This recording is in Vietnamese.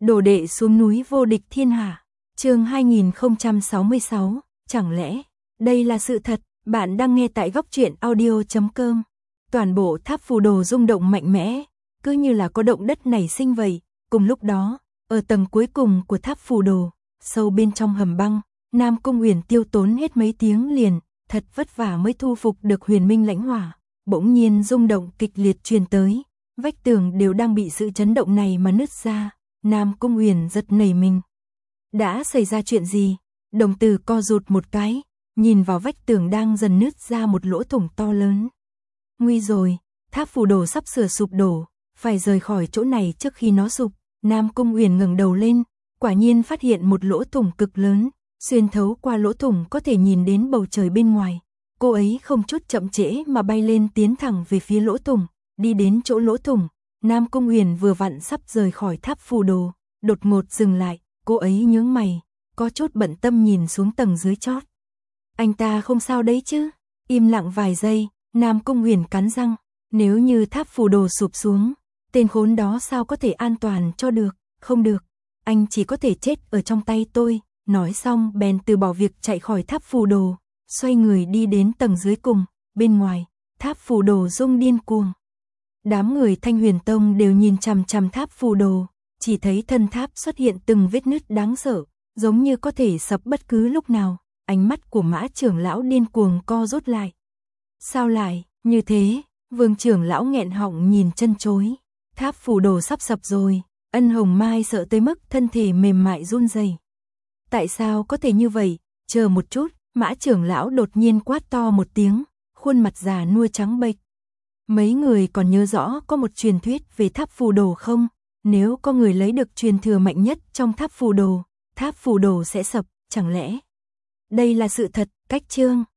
Đồ đệ xuống núi vô địch thiên hạ. Chương 2066, chẳng lẽ đây là sự thật? Bạn đang nghe tại góc truyện audio.com. Toàn bộ tháp phù đồ rung động mạnh mẽ, cứ như là có động đất nảy sinh vậy. Cùng lúc đó, ở tầng cuối cùng của tháp phù đồ, sâu bên trong hầm băng, Nam Cung Uyển tiêu tốn hết mấy tiếng liền, thật vất vả mới thu phục được Huyền Minh lãnh hỏa. Bỗng nhiên rung động kịch liệt truyền tới, vách tường đều đang bị sự chấn động này mà nứt ra. Nam Cung Uyển giật nảy mình. Đã xảy ra chuyện gì? Đồng tử co rụt một cái, nhìn vào vách tường đang dần nứt ra một lỗ thủng to lớn. Nguy rồi, tháp phù đồ sắp sửa sụp đổ, phải rời khỏi chỗ này trước khi nó sụp. Nam Cung Uyển ngẩng đầu lên, quả nhiên phát hiện một lỗ thủng cực lớn, xuyên thấu qua lỗ thủng có thể nhìn đến bầu trời bên ngoài. Cô ấy không chút chậm trễ mà bay lên tiến thẳng về phía lỗ thủng, đi đến chỗ lỗ thủng. Nam Cung Uyển vừa vặn sắp rời khỏi tháp phù đồ, đột ngột dừng lại, cô ấy nhướng mày, có chút bận tâm nhìn xuống tầng dưới chót. Anh ta không sao đấy chứ? Im lặng vài giây, Nam Cung Uyển cắn răng, nếu như tháp phù đồ sụp xuống, tên khốn đó sao có thể an toàn cho được? Không được, anh chỉ có thể chết ở trong tay tôi. Nói xong bèn từ bỏ việc chạy khỏi tháp phù đồ, xoay người đi đến tầng dưới cùng. Bên ngoài, tháp phù đồ rung điên cuồng. Đám người Thanh Huyền Tông đều nhìn chằm chằm tháp phù đồ, chỉ thấy thân tháp xuất hiện từng vết nứt đáng sợ, giống như có thể sập bất cứ lúc nào. Ánh mắt của Mã trưởng lão điên cuồng co rút lại. Sao lại như thế? Vương trưởng lão nghẹn họng nhìn chân chối. Tháp phù đồ sắp sập rồi. Ân Hồng Mai sợ tới mức thân thể mềm mại run rẩy. Tại sao có thể như vậy? Chờ một chút, Mã trưởng lão đột nhiên quát to một tiếng, khuôn mặt già nua trắng bệch. Mấy người còn nhớ rõ có một truyền thuyết về tháp phù đồ không? Nếu có người lấy được truyền thừa mạnh nhất trong tháp phù đồ sẽ sập, chẳng lẽ đây là sự thật? Cách chương